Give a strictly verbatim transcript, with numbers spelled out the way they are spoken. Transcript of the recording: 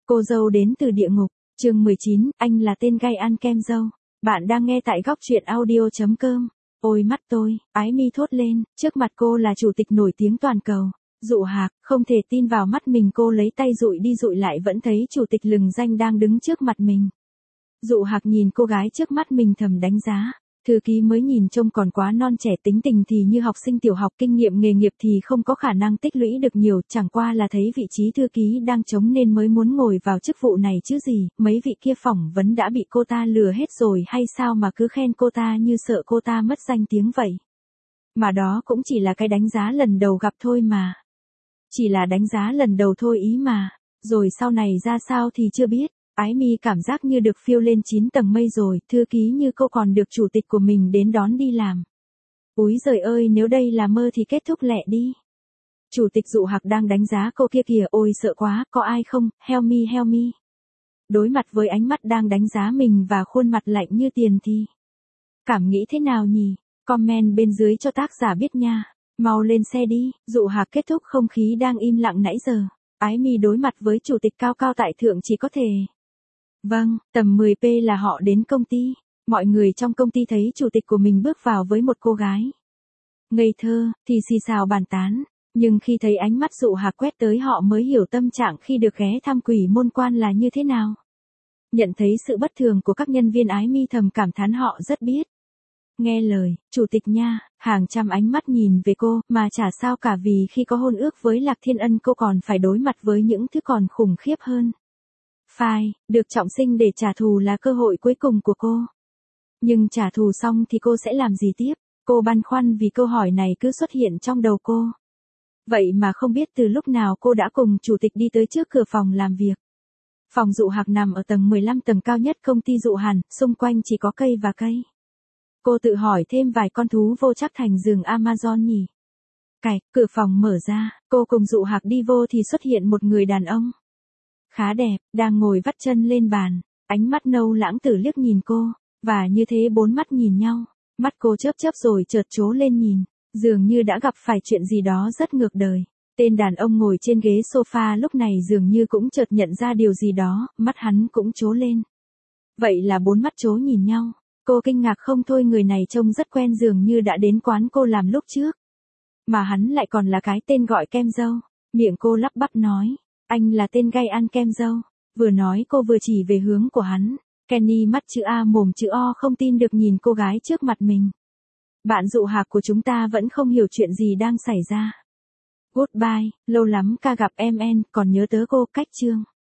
Cô dâu đến từ địa ngục, chương mười chín, anh là tên gay ăn kem dâu. Bạn đang nghe tại góc truyện audio chấm com. Ôi mắt tôi, ái mi thốt lên, trước mặt cô là chủ tịch nổi tiếng toàn cầu. Dụ Hạc, không thể tin vào mắt mình, cô lấy tay dụi đi dụi lại vẫn thấy chủ tịch lừng danh đang đứng trước mặt mình. Dụ Hạc nhìn cô gái trước mắt mình thầm đánh giá. Thư ký mới nhìn trông còn quá non trẻ, tính tình thì như học sinh tiểu học, kinh nghiệm nghề nghiệp thì không có khả năng tích lũy được nhiều, chẳng qua là thấy vị trí thư ký đang trống nên mới muốn ngồi vào chức vụ này chứ gì, mấy vị kia phỏng vấn đã bị cô ta lừa hết rồi hay sao mà cứ khen cô ta như sợ cô ta mất danh tiếng vậy. Mà đó cũng chỉ là cái đánh giá lần đầu gặp thôi mà. Chỉ là đánh giá lần đầu thôi ý mà, rồi sau này ra sao thì chưa biết. Ái mi cảm giác như được phiêu lên chín tầng mây rồi, thư ký như cô còn được chủ tịch của mình đến đón đi làm. Úi giời ơi, nếu đây là mơ thì kết thúc lẹ đi. Chủ tịch Dụ Hạc đang đánh giá cô kia kìa, ôi sợ quá, có ai không, help me help me. Đối mặt với ánh mắt đang đánh giá mình và khuôn mặt lạnh như tiền thì cảm nghĩ thế nào nhỉ? Comment bên dưới cho tác giả biết nha. Mau lên xe đi. Dụ Hạc kết thúc không khí đang im lặng nãy giờ. Ái mi đối mặt với chủ tịch cao cao tại thượng chỉ có thể. Vâng, tầm mười phút là họ đến công ty. Mọi người trong công ty thấy chủ tịch của mình bước vào với một cô gái ngây thơ, thì xì xào bàn tán. Nhưng khi thấy ánh mắt Dụ Hạc quét tới họ mới hiểu tâm trạng khi được ghé thăm Quỷ Môn Quan là như thế nào. Nhận thấy sự bất thường của các nhân viên, ái mi thầm cảm thán họ rất biết nghe lời, chủ tịch nha, hàng trăm ánh mắt nhìn về cô, mà chả sao cả vì khi có hôn ước với Lạc Thiên Ân cô còn phải đối mặt với những thứ còn khủng khiếp hơn. Phai, được trọng sinh để trả thù là cơ hội cuối cùng của cô. Nhưng trả thù xong thì cô sẽ làm gì tiếp? Cô băn khoăn vì câu hỏi này cứ xuất hiện trong đầu cô. Vậy mà không biết từ lúc nào cô đã cùng chủ tịch đi tới trước cửa phòng làm việc. Phòng Dụ Hạc nằm ở tầng mười lăm, tầng cao nhất công ty Dụ Hàn, xung quanh chỉ có cây và cây. Cô tự hỏi thêm vài con thú vô chắc thành giường Amazon nhỉ. Cạch, cửa phòng mở ra, cô cùng Dụ Hạc đi vô thì xuất hiện một người đàn ông. Khá đẹp, đang ngồi vắt chân lên bàn, ánh mắt nâu lãng tử liếc nhìn cô, và như thế bốn mắt nhìn nhau, mắt cô chớp chớp rồi chợt trố lên nhìn, dường như đã gặp phải chuyện gì đó rất ngược đời. Tên đàn ông ngồi trên ghế sofa lúc này dường như cũng chợt nhận ra điều gì đó, mắt hắn cũng trố lên. Vậy là bốn mắt trố nhìn nhau, cô kinh ngạc không thôi, người này trông rất quen, dường như đã đến quán cô làm lúc trước. Mà hắn lại còn là cái tên gọi kem dâu, miệng cô lắp bắp nói. Anh là tên gay ăn kem dâu. Vừa nói cô vừa chỉ về hướng của hắn. Kenny mắt chữ A mồm chữ O không tin được nhìn cô gái trước mặt mình. Bạn Dụ Hạc của chúng ta vẫn không hiểu chuyện gì đang xảy ra. Goodbye, lâu lắm ca gặp em en, còn nhớ tớ cô, cách chương.